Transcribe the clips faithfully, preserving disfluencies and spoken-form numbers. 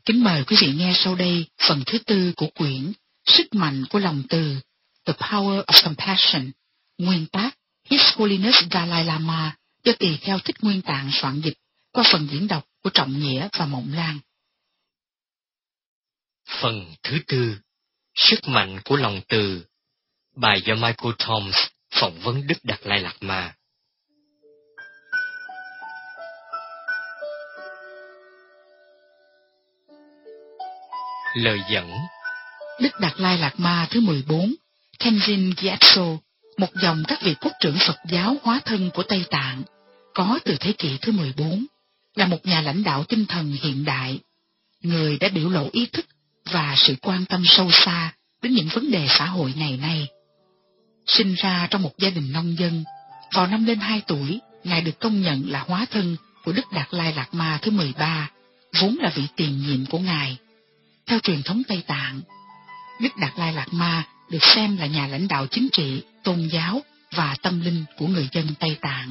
Kính mời quý vị nghe sau đây phần thứ tư của quyển Sức mạnh của lòng từ, The Power of Compassion, nguyên tác His Holiness Dalai Lama, do Tỳ Kheo Thích Nguyên Tạng soạn dịch, qua phần diễn đọc của Trọng Nghĩa và Mộng Lan. Phần thứ tư, Sức mạnh của lòng từ, bài do Michael Thoms, phỏng vấn Đức Đạt Lai Lạt Ma. Lời dẫn. Đức Đạt Lai Lạt Ma thứ mười bốn, Tenzin Gyatso, một dòng các vị quốc trưởng Phật giáo hóa thân của Tây Tạng, có từ thế kỷ thứ mười bốn, là một nhà lãnh đạo tinh thần hiện đại. Người đã biểu lộ ý thức và sự quan tâm sâu xa đến những vấn đề xã hội ngày nay. Sinh ra trong một gia đình nông dân, vào năm lên hai tuổi, Ngài được công nhận là hóa thân của Đức Đạt Lai Lạt Ma thứ mười ba, vốn là vị tiền nhiệm của Ngài. Theo truyền thống Tây Tạng, Đức Đạt Lai Lạt Ma được xem là nhà lãnh đạo chính trị, tôn giáo và tâm linh của người dân Tây Tạng.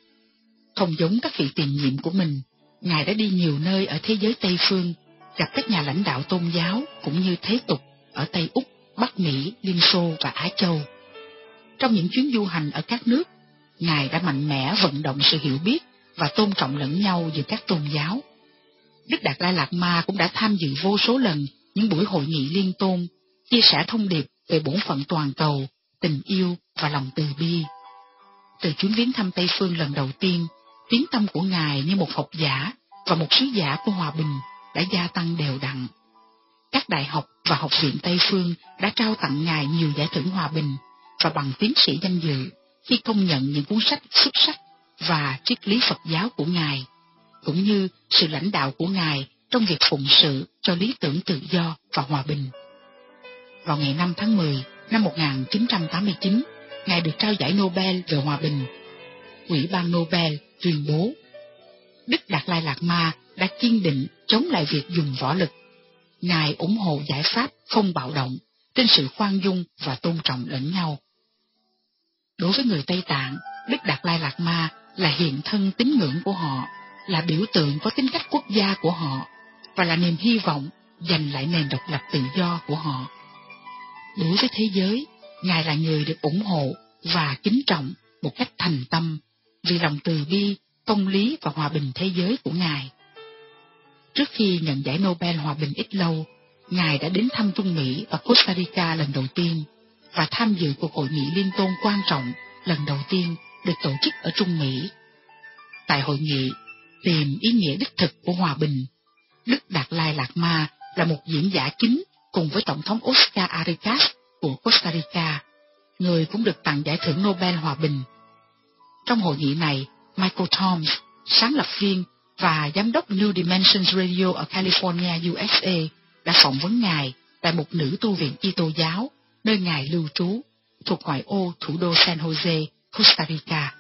Không giống các vị tiền nhiệm của mình, Ngài đã đi nhiều nơi ở thế giới Tây Phương, gặp các nhà lãnh đạo tôn giáo cũng như thế tục ở Tây Úc, Bắc Mỹ, Liên Xô và Á Châu. Trong những chuyến du hành ở các nước, Ngài đã mạnh mẽ vận động sự hiểu biết và tôn trọng lẫn nhau giữa các tôn giáo. Đức Đạt Lai Lạt Ma cũng đã tham dự vô số lần những buổi hội nghị liên tôn, chia sẻ thông điệp về bổn phận toàn cầu, tình yêu và lòng từ bi. Từ chuyến viếng thăm Tây Phương lần đầu tiên, tiếng tăm của Ngài như một học giả và một sứ giả của hòa bình đã gia tăng đều đặn. Các đại học và học viện Tây Phương đã trao tặng Ngài nhiều giải thưởng hòa bình và bằng tiến sĩ danh dự khi công nhận những cuốn sách xuất sắc và triết lý Phật giáo của Ngài, cũng như sự lãnh đạo của Ngài trong việc phụng sự cho lý tưởng tự do và hòa bình. Vào ngày năm tháng mười năm một nghìn chín trăm tám mươi chín, Ngài được trao giải Nobel về hòa bình. Ủy ban Nobel tuyên bố, Đức Đạt Lai Lạt Ma đã kiên định chống lại việc dùng võ lực. Ngài ủng hộ giải pháp không bạo động, trên sự khoan dung và tôn trọng lẫn nhau. Đối với người Tây Tạng, Đức Đạt Lai Lạt Ma là hiện thân tín ngưỡng của họ, là biểu tượng có tính cách quốc gia của họ, và là niềm hy vọng giành lại nền độc lập tự do của họ. Đối với thế giới, Ngài là người được ủng hộ và kính trọng một cách thành tâm vì lòng từ bi, công lý và hòa bình thế giới của Ngài. Trước khi nhận giải Nobel Hòa bình ít lâu, Ngài đã đến thăm Trung Mỹ và Costa Rica lần đầu tiên và tham dự cuộc hội nghị liên tôn quan trọng lần đầu tiên được tổ chức ở Trung Mỹ. Tại hội nghị Tìm ý nghĩa đích thực của hòa bình, Đức Đạt Lai Lạt Ma là một diễn giả chính cùng với Tổng thống Oscar Arias của Costa Rica, người cũng được tặng giải thưởng Nobel Hòa bình. Trong hội nghị này, Michael Thoms, sáng lập viên và giám đốc New Dimensions Radio ở California, u ét a, đã phỏng vấn Ngài tại một nữ tu viện Kitô giáo, nơi Ngài lưu trú, thuộc ngoại ô thủ đô San Jose, Costa Rica.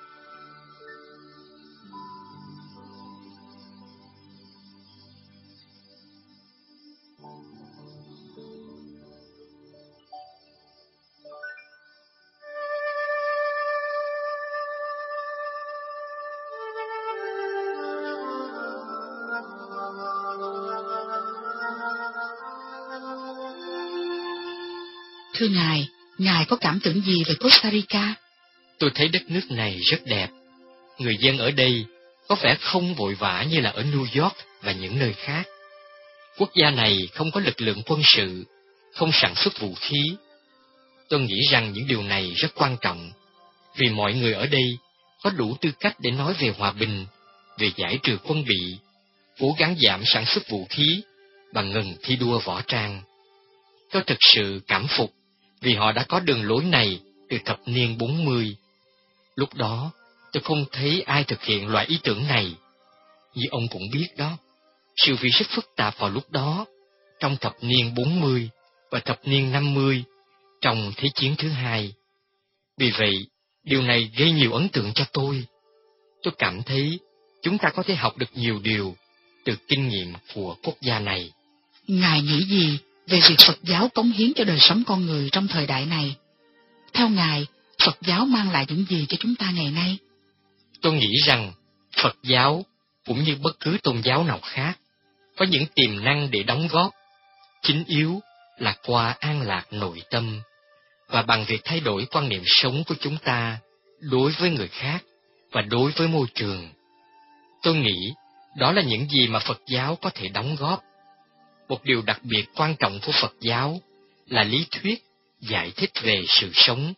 Thưa Ngài, Ngài có cảm tưởng gì về Costa Rica? Tôi thấy đất nước này rất đẹp. Người dân ở đây có vẻ không vội vã như là ở New York và những nơi khác. Quốc gia này không có lực lượng quân sự, không sản xuất vũ khí. Tôi nghĩ rằng những điều này rất quan trọng, vì mọi người ở đây có đủ tư cách để nói về hòa bình, về giải trừ quân bị, cố gắng giảm sản xuất vũ khí và ngừng thi đua võ trang. Tôi thực sự cảm phục vì họ đã có đường lối này từ thập niên bốn mươi. Lúc đó, tôi không thấy ai thực hiện loại ý tưởng này. Như ông cũng biết đó, sự việc rất phức tạp vào lúc đó, trong thập niên bốn mươi và thập niên năm mươi, trong Thế chiến thứ hai. Vì vậy, điều này gây nhiều ấn tượng cho tôi. Tôi cảm thấy chúng ta có thể học được nhiều điều từ kinh nghiệm của quốc gia này. Ngài nghĩ gì về việc Phật giáo cống hiến cho đời sống con người trong thời đại này? Theo Ngài, Phật giáo mang lại những gì cho chúng ta ngày nay? Tôi nghĩ rằng Phật giáo, cũng như bất cứ tôn giáo nào khác, có những tiềm năng để đóng góp, chính yếu là qua an lạc nội tâm, và bằng việc thay đổi quan niệm sống của chúng ta đối với người khác và đối với môi trường. Tôi nghĩ đó là những gì mà Phật giáo có thể đóng góp. Một điều đặc biệt quan trọng của Phật giáo là lý thuyết giải thích về sự sống.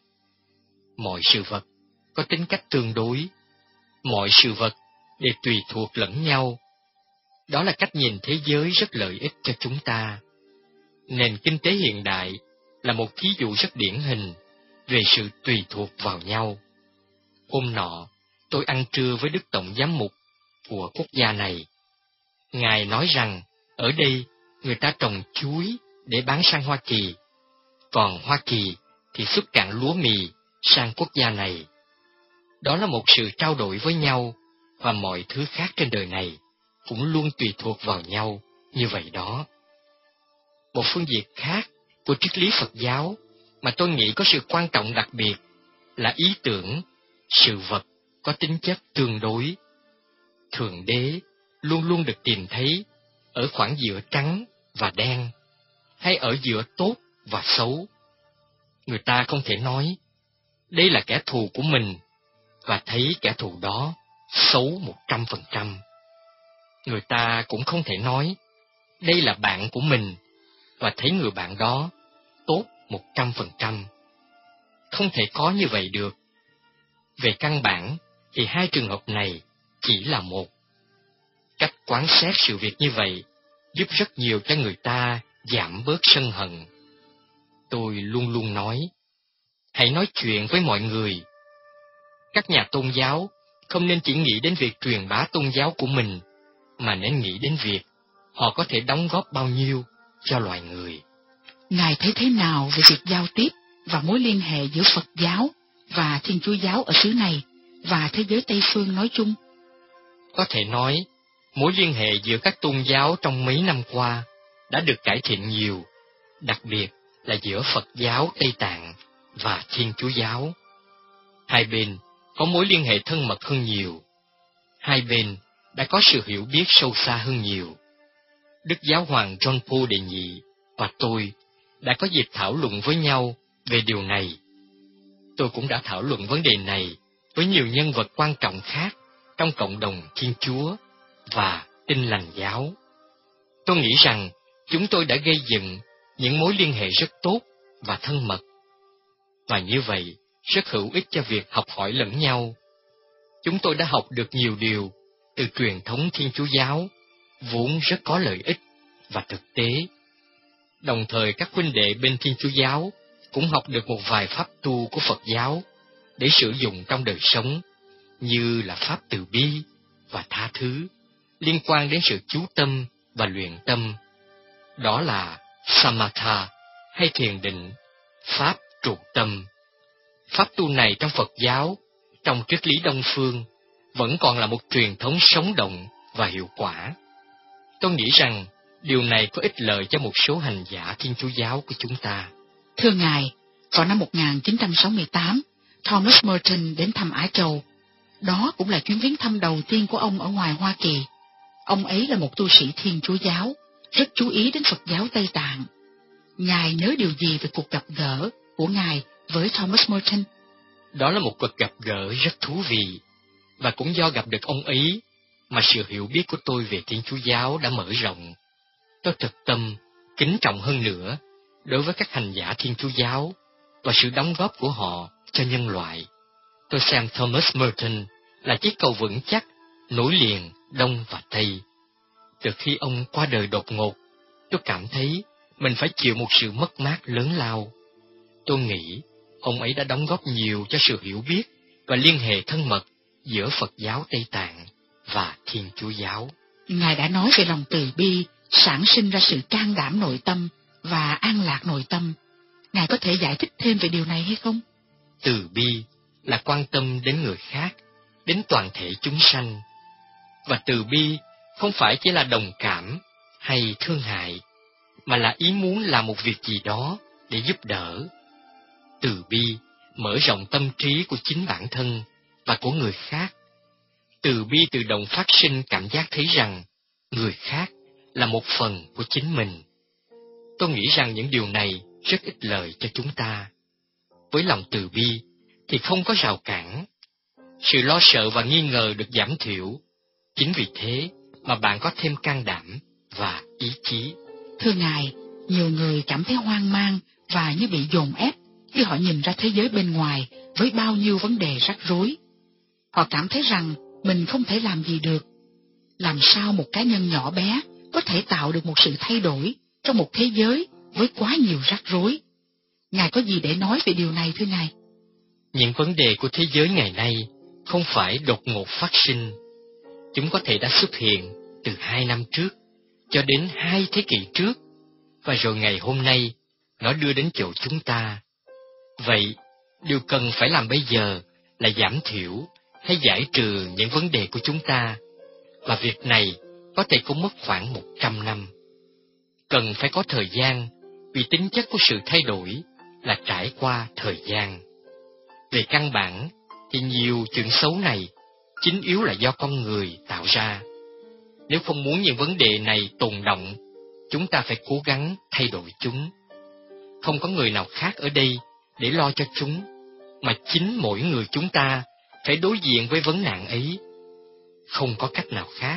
Mọi sự vật có tính cách tương đối, mọi sự vật đều tùy thuộc lẫn nhau. Đó là cách nhìn thế giới rất lợi ích cho chúng ta. Nền kinh tế hiện đại là một thí dụ rất điển hình về sự tùy thuộc vào nhau. Hôm nọ, tôi ăn trưa với Đức Tổng Giám mục của quốc gia này. Ngài nói rằng ở đây người ta trồng chuối để bán sang Hoa Kỳ, còn Hoa Kỳ thì xuất cảng lúa mì sang quốc gia này. Đó là một sự trao đổi với nhau, và mọi thứ khác trên đời này cũng luôn tùy thuộc vào nhau như vậy đó. Một phương diện khác của triết lý Phật giáo mà tôi nghĩ có sự quan trọng đặc biệt là ý tưởng sự vật có tính chất tương đối. Thượng đế luôn luôn được tìm thấy ở khoảng giữa trắng và đen, hay ở giữa tốt và xấu. Người ta không thể nói đây là kẻ thù của mình và thấy kẻ thù đó xấu một trăm phần trăm. Người ta cũng không thể nói đây là bạn của mình và thấy người bạn đó tốt một trăm phần trăm. Không thể có như vậy được. Về căn bản thì hai trường hợp này chỉ là một. Cách quán xét sự việc như vậy giúp rất nhiều cho người ta giảm bớt sân hận. Tôi luôn luôn nói, hãy nói chuyện với mọi người. Các nhà tôn giáo không nên chỉ nghĩ đến việc truyền bá tôn giáo của mình, mà nên nghĩ đến việc họ có thể đóng góp bao nhiêu cho loài người. Ngài thấy thế nào về việc giao tiếp và mối liên hệ giữa Phật giáo và Thiên Chúa giáo ở xứ này và thế giới Tây phương nói chung? Có thể nói, mối liên hệ giữa các tôn giáo trong mấy năm qua đã được cải thiện nhiều, đặc biệt là giữa Phật giáo Tây Tạng và Thiên Chúa giáo. Hai bên có mối liên hệ thân mật hơn nhiều. Hai bên đã có sự hiểu biết sâu xa hơn nhiều. Đức Giáo hoàng John Paul đệ nhị và tôi đã có dịp thảo luận với nhau về điều này. Tôi cũng đã thảo luận vấn đề này với nhiều nhân vật quan trọng khác trong cộng đồng Thiên Chúa và Tin Lành giáo. Tôi nghĩ rằng chúng tôi đã gây dựng những mối liên hệ rất tốt và thân mật, và như vậy rất hữu ích cho việc học hỏi lẫn nhau. Chúng tôi đã học được nhiều điều từ truyền thống Thiên Chúa giáo, vốn rất có lợi ích và thực tế. Đồng thời các huynh đệ bên Thiên Chúa giáo cũng học được một vài pháp tu của Phật giáo để sử dụng trong đời sống, như là pháp từ bi và tha thứ, liên quan đến sự chú tâm và luyện tâm. Đó là Samatha hay thiền định, pháp trụ tâm. Pháp tu này trong Phật giáo, trong triết lý Đông phương, vẫn còn là một truyền thống sống động và hiệu quả. Tôi nghĩ rằng điều này có ích lợi cho một số hành giả Thiên Chúa giáo của chúng ta. Thưa Ngài, vào năm một nghìn chín trăm sáu mươi tám, Thomas Merton đến thăm Á Châu. Đó cũng là chuyến viếng thăm đầu tiên của ông ở ngoài Hoa Kỳ. Ông ấy là một tu sĩ Thiên Chúa giáo, rất chú ý đến Phật giáo Tây Tạng. Ngài nhớ điều gì về cuộc gặp gỡ của Ngài với Thomas Merton? Đó là một cuộc gặp gỡ rất thú vị, và cũng do gặp được ông ấy mà sự hiểu biết của tôi về Thiên Chúa giáo đã mở rộng. Tôi thực tâm, kính trọng hơn nữa đối với các hành giả Thiên Chúa giáo và sự đóng góp của họ cho nhân loại. Tôi xem Thomas Merton là chiếc cầu vững chắc nối liền Đông và Tây. Từ khi ông qua đời đột ngột, tôi cảm thấy mình phải chịu một sự mất mát lớn lao. Tôi nghĩ ông ấy đã đóng góp nhiều cho sự hiểu biết và liên hệ thân mật giữa Phật giáo Tây Tạng và Thiên Chúa giáo. Ngài đã nói về lòng từ bi, sản sinh ra sự can đảm nội tâm và an lạc nội tâm. Ngài có thể giải thích thêm về điều này hay không? Từ bi là quan tâm đến người khác, đến toàn thể chúng sanh. Và từ bi không phải chỉ là đồng cảm hay thương hại, mà là ý muốn làm một việc gì đó để giúp đỡ. Từ bi mở rộng tâm trí của chính bản thân và của người khác. Từ bi tự động phát sinh cảm giác thấy rằng người khác là một một phần của chính mình. Tôi nghĩ rằng những điều này rất ích lợi cho chúng ta. Với lòng từ bi thì không có rào cản. Sự lo sợ và nghi ngờ được giảm thiểu. Chính vì thế mà bạn có thêm can đảm và ý chí. Thưa Ngài, nhiều người cảm thấy hoang mang và như bị dồn ép khi họ nhìn ra thế giới bên ngoài với bao nhiêu vấn đề rắc rối. Họ cảm thấy rằng mình không thể làm gì được. Làm sao một cá nhân nhỏ bé có thể tạo được một sự thay đổi trong một thế giới với quá nhiều rắc rối? Ngài có gì để nói về điều này thưa Ngài? Những vấn đề của thế giới ngày nay không phải đột ngột phát sinh. Chúng có thể đã xuất hiện từ hai năm trước cho đến hai thế kỷ trước, và rồi ngày hôm nay nó đưa đến chỗ chúng ta. Vậy, điều cần phải làm bây giờ là giảm thiểu hay giải trừ những vấn đề của chúng ta, và việc này có thể cũng mất khoảng một trăm năm. Cần phải có thời gian, vì tính chất của sự thay đổi là trải qua thời gian. Về căn bản, thì nhiều chuyện xấu này chính yếu là do con người tạo ra. Nếu không muốn những vấn đề này tồn đọng, chúng ta phải cố gắng thay đổi chúng. Không có người nào khác ở đây để lo cho chúng, mà chính mỗi người chúng ta phải đối diện với vấn nạn ấy. Không có cách nào khác.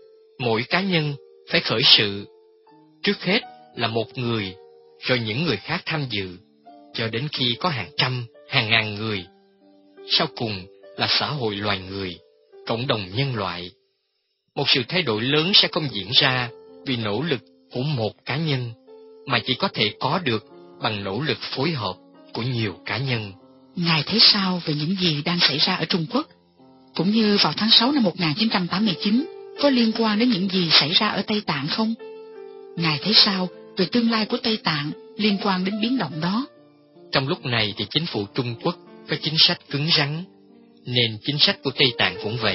Mỗi cá nhân phải khởi sự. Trước hết là một người, rồi những người khác tham dự, cho đến khi có hàng trăm, hàng ngàn người. Sau cùng là xã hội loài người, cộng đồng nhân loại. Một sự thay đổi lớn sẽ không diễn ra vì nỗ lực của một cá nhân, mà chỉ có thể có được bằng nỗ lực phối hợp của nhiều cá nhân. Ngài thấy sao về những gì đang xảy ra ở Trung Quốc? Cũng như vào tháng sáu năm một nghìn chín trăm tám mươi chín, có liên quan đến những gì xảy ra ở Tây Tạng không? Ngài thấy sao về tương lai của Tây Tạng liên quan đến biến động đó? Trong lúc này thì chính phủ Trung Quốc có chính sách cứng rắn, nên chính sách của Tây Tạng cũng vậy.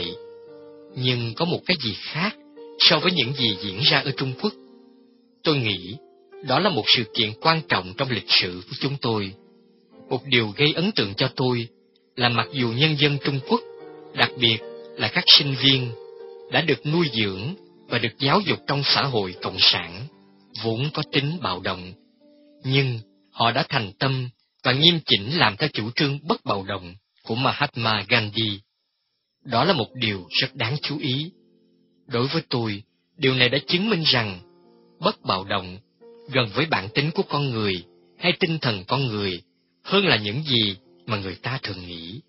Nhưng có một cái gì khác so với những gì diễn ra ở Trung Quốc. Tôi nghĩ đó là một sự kiện quan trọng trong lịch sử của chúng tôi. Một điều gây ấn tượng cho tôi là mặc dù nhân dân Trung Quốc, đặc biệt là các sinh viên, đã được nuôi dưỡng và được giáo dục trong xã hội cộng sản, vốn có tính bạo động, nhưng họ đã thành tâm và nghiêm chỉnh làm theo chủ trương bất bạo động của Mahatma Gandhi. Đó là một điều rất đáng chú ý. Đối với tôi, điều này đã chứng minh rằng bất bạo động gần với bản tính của con người hay tinh thần con người hơn là những gì mà người ta thường nghĩ.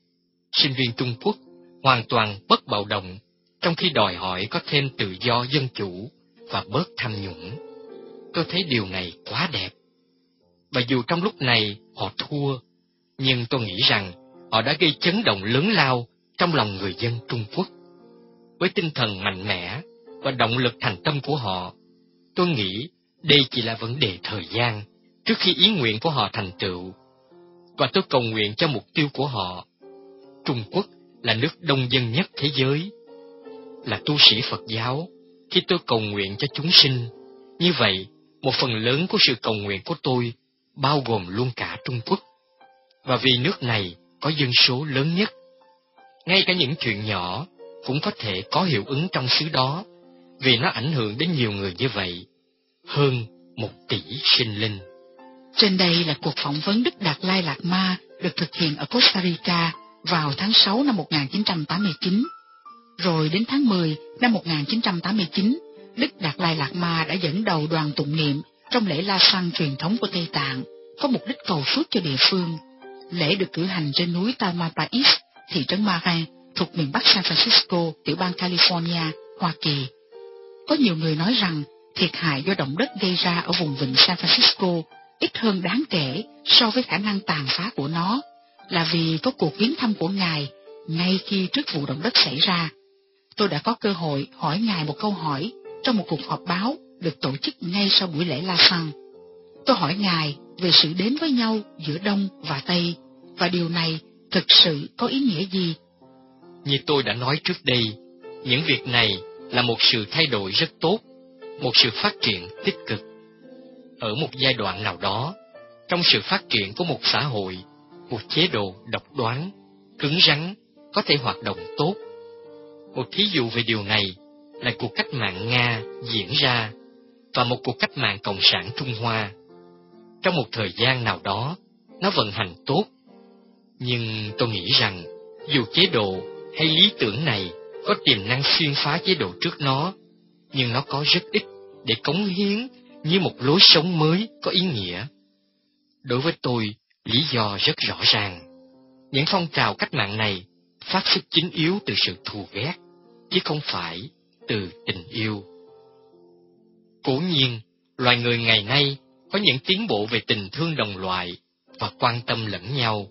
Sinh viên Trung Quốc hoàn toàn bất bạo động, trong khi đòi hỏi có thêm tự do dân chủ và bớt tham nhũng. Tôi thấy điều này quá đẹp. Và dù trong lúc này họ thua, nhưng tôi nghĩ rằng họ đã gây chấn động lớn lao trong lòng người dân Trung Quốc. Với tinh thần mạnh mẽ và động lực thành tâm của họ, tôi nghĩ đây chỉ là vấn đề thời gian trước khi ý nguyện của họ thành tựu. Và tôi cầu nguyện cho mục tiêu của họ. Trung Quốc là nước đông dân nhất thế giới. Là tu sĩ Phật giáo, khi tôi cầu nguyện cho chúng sinh, như vậy, một phần lớn của sự cầu nguyện của tôi bao gồm luôn cả Trung Quốc. Và vì nước này có dân số lớn nhất, ngay cả những chuyện nhỏ cũng có thể có hiệu ứng trong xứ đó, vì nó ảnh hưởng đến nhiều người như vậy, hơn một tỷ sinh linh. Trên đây là cuộc phỏng vấn Đức Đạt Lai Lạt Ma được thực hiện ở Costa Rica vào tháng sáu năm một nghìn chín trăm tám mươi chín. Rồi đến tháng mười năm một nghìn chín trăm tám mươi chín, Đức Đạt Lai Lạt Ma đã dẫn đầu đoàn tụng niệm trong lễ La Sang truyền thống của Tây Tạng, có mục đích cầu phước cho địa phương. Lễ được cử hành trên núi Tamalpais, thị trấn Marin, thuộc miền Bắc San Francisco, tiểu bang California, Hoa Kỳ. Có nhiều người nói rằng thiệt hại do động đất gây ra ở vùng vịnh San Francisco ít hơn đáng kể so với khả năng tàn phá của nó, là vì có cuộc viếng thăm của Ngài ngay khi trước vụ động đất xảy ra. Tôi đã có cơ hội hỏi Ngài một câu hỏi trong một cuộc họp báo được tổ chức ngay sau buổi lễ La Sang. Tôi hỏi Ngài về sự đến với nhau giữa Đông và Tây, và điều này thực sự có ý nghĩa gì? Như tôi đã nói trước đây, những việc này là một sự thay đổi rất tốt, một sự phát triển tích cực. Ở một giai đoạn nào đó, trong sự phát triển của một xã hội, một chế độ độc đoán, cứng rắn có thể hoạt động tốt. Một thí dụ về điều này là cuộc cách mạng Nga diễn ra và một cuộc cách mạng cộng sản Trung Hoa. Trong một thời gian nào đó, nó vận hành tốt. Nhưng tôi nghĩ rằng, dù chế độ hay lý tưởng này có tiềm năng xuyên phá chế độ trước nó, nhưng nó có rất ít để cống hiến như một lối sống mới có ý nghĩa. Đối với tôi, lý do rất rõ ràng. Những phong trào cách mạng này phát xuất chính yếu từ sự thù ghét, chứ không phải từ tình yêu. Cố nhiên, loài người ngày nay có những tiến bộ về tình thương đồng loại và quan tâm lẫn nhau.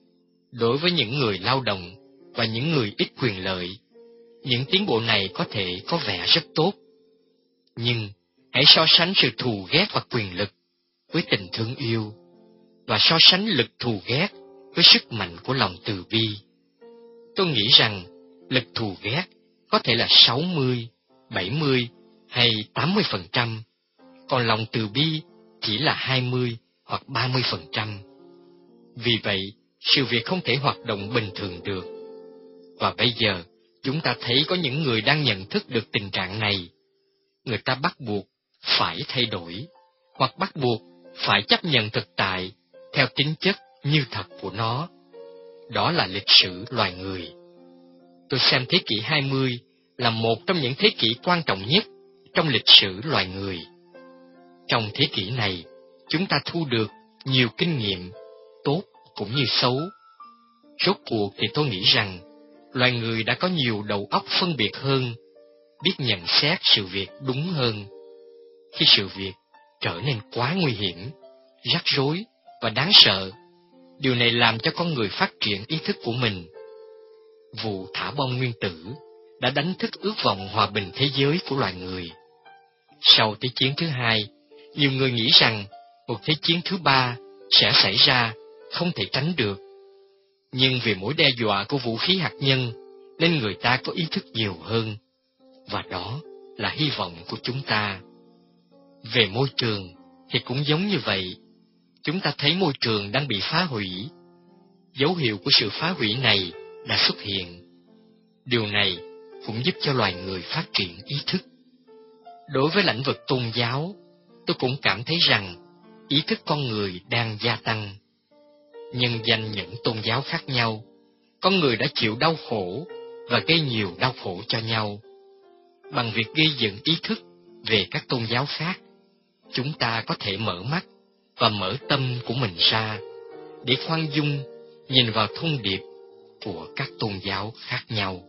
Đối với những người lao động và những người ít quyền lợi, những tiến bộ này có thể có vẻ rất tốt. Nhưng hãy so sánh sự thù ghét và quyền lực với tình thương yêu, và so sánh lực thù ghét với sức mạnh của lòng từ bi. Tôi nghĩ rằng lực thù ghét có thể là sáu mươi, bảy mươi hay tám mươi phần trăm, còn lòng từ bi chỉ là hai mươi hoặc ba mươi phần trăm. Vì vậy, sự việc không thể hoạt động bình thường được. Và bây giờ, chúng ta thấy có những người đang nhận thức được tình trạng này. Người ta bắt buộc phải thay đổi, hoặc bắt buộc phải chấp nhận thực tại theo tính chất như thật của nó. Đó là lịch sử loài người. Tôi xem thế kỷ hai mươi là một trong những thế kỷ quan trọng nhất trong lịch sử loài người. Trong thế kỷ này, chúng ta thu được nhiều kinh nghiệm, tốt cũng như xấu. Rốt cuộc thì tôi nghĩ rằng, loài người đã có nhiều đầu óc phân biệt hơn, biết nhận xét sự việc đúng hơn. Khi sự việc trở nên quá nguy hiểm, rắc rối và đáng sợ, điều này làm cho con người phát triển ý thức của mình. Vụ thả bom nguyên tử đã đánh thức ước vọng hòa bình thế giới của loài người. Sau Thế chiến thứ hai, nhiều người nghĩ rằng một thế chiến thứ ba sẽ xảy ra, không thể tránh được. Nhưng vì mối đe dọa của vũ khí hạt nhân, nên người ta có ý thức nhiều hơn. Và đó là hy vọng của chúng ta. Về môi trường thì cũng giống như vậy. Chúng ta thấy môi trường đang bị phá hủy. Dấu hiệu của sự phá hủy này đã xuất hiện. Điều này cũng giúp cho loài người phát triển ý thức. Đối với lĩnh vực tôn giáo, tôi cũng cảm thấy rằng ý thức con người đang gia tăng. Nhân danh những tôn giáo khác nhau, con người đã chịu đau khổ và gây nhiều đau khổ cho nhau. Bằng việc gây dựng ý thức về các tôn giáo khác, chúng ta có thể mở mắt và mở tâm của mình ra để khoan dung nhìn vào thông điệp của các tôn giáo khác nhau.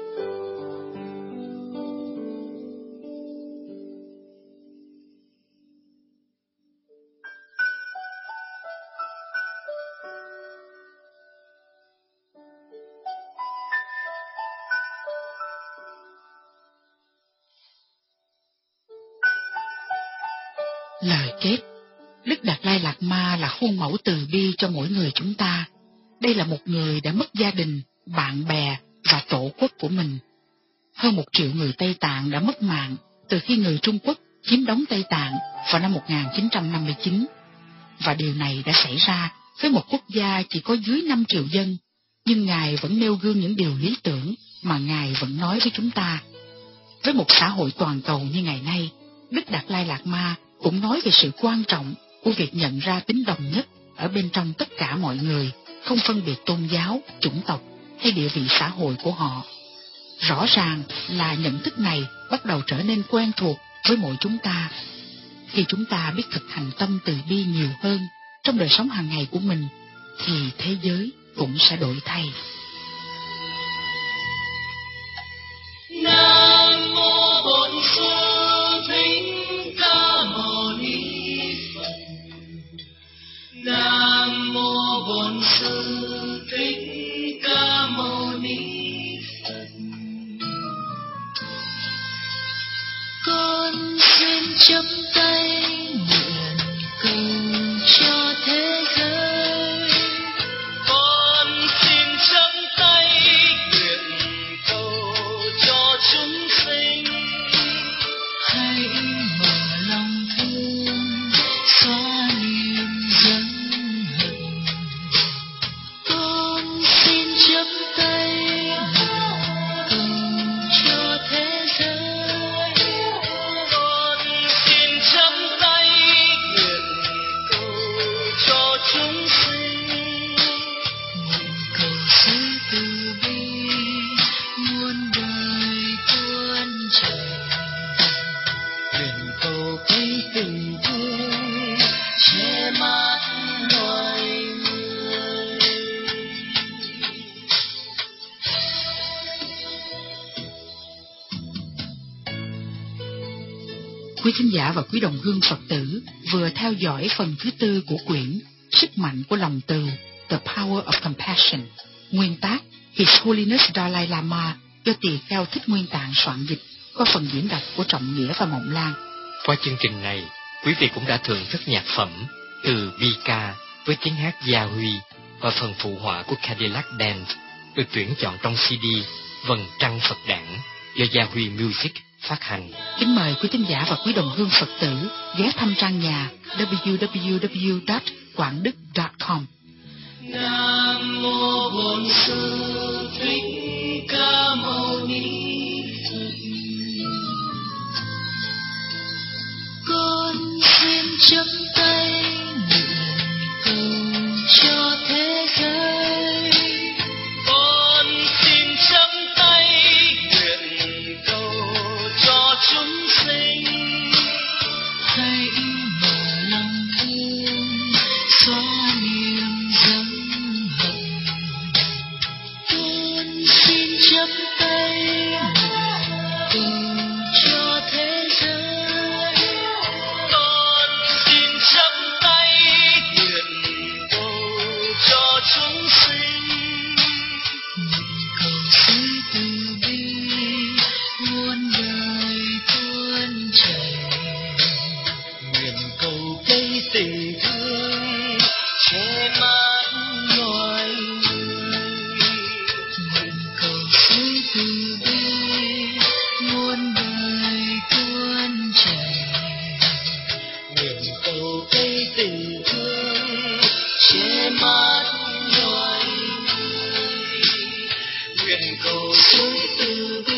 Lời kết. Đức Đạt Lai Lạt Ma là khuôn mẫu từ bi cho mỗi người chúng ta. Đây là một người đã mất gia đình, bạn bè và tổ quốc của mình. Hơn một triệu người Tây Tạng đã mất mạng từ khi người Trung Quốc chiếm đóng Tây Tạng vào năm một nghìn chín trăm năm mươi chín. Và điều này đã xảy ra với một quốc gia chỉ có dưới năm triệu dân, nhưng Ngài vẫn nêu gương những điều lý tưởng mà Ngài vẫn nói với chúng ta. Với một xã hội toàn cầu như ngày nay, Đức Đạt Lai Lạt Ma cũng nói về sự quan trọng của việc nhận ra tính đồng nhất ở bên trong tất cả mọi người, không phân biệt tôn giáo, chủng tộc hay địa vị xã hội của họ. Rõ ràng là nhận thức này bắt đầu trở nên quen thuộc với mỗi chúng ta. Khi chúng ta biết thực hành tâm từ bi nhiều hơn trong đời sống hàng ngày của mình, thì thế giới cũng sẽ đổi thay. Nam mô Bổn Sư Thích Ca Mâu Ni Phật. Nam mô Bổn Sư Thích Ca Mâu Ni Phật. Con xin chắp tay nguyện cầu cho thế giới. Con xin chắp tay nguyện cầu cho chúng sinh. Hãy mở lòng thương xóa niềm giận hờn. Con xin chắp tay nguyện cầu cho thế giới. Con xin cầu cây tình thương che mát loài người. Quý thính giả và quý đồng hương Phật tử vừa theo dõi phần thứ tư của quyển Sức mạnh của lòng từ, The Power of Compassion, nguyên tác His Holiness Dalai Lama, do Tỳ Kheo Thích Nguyên Tạng soạn dịch, có phần diễn đọc của Trọng Nghĩa và Mộng Lan. Qua chương trình này, quý vị cũng đã thưởng thức nhạc phẩm từ bi ca với tiếng hát Gia Huy và phần phụ họa của Cadillac Band, được tuyển chọn trong xê đê Vầng Trăng Phật Đản do Gia Huy Music phát hành. Kính mời quý thính giả và quý đồng hương Phật tử ghé thăm trang nhà w w w chấm quảng đức chấm com. Nam mô Bổn Sư Thích Ca Mâu Ni Phật. Con xin chắp tay nguyện cầu cho thế giới. Con xin chắp tay nguyện cầu cho chúng sinh. Hãy mở lòng thương xóa niềm dâng hận. Con xin chắp tay nguyện cầu cho thế giới. Con xin chắp tay nguyện cầu cho chúng sinh. Cầu suối từ bi muôn đời tuôn chảy. Nguyện cầu cây tình thương che mát loài người. Nguyện cầu suối từ bi muôn đời tuôn chảy. Nguyện cầu cây tình thương che mát loài người. Nguyện cầu suối từ bi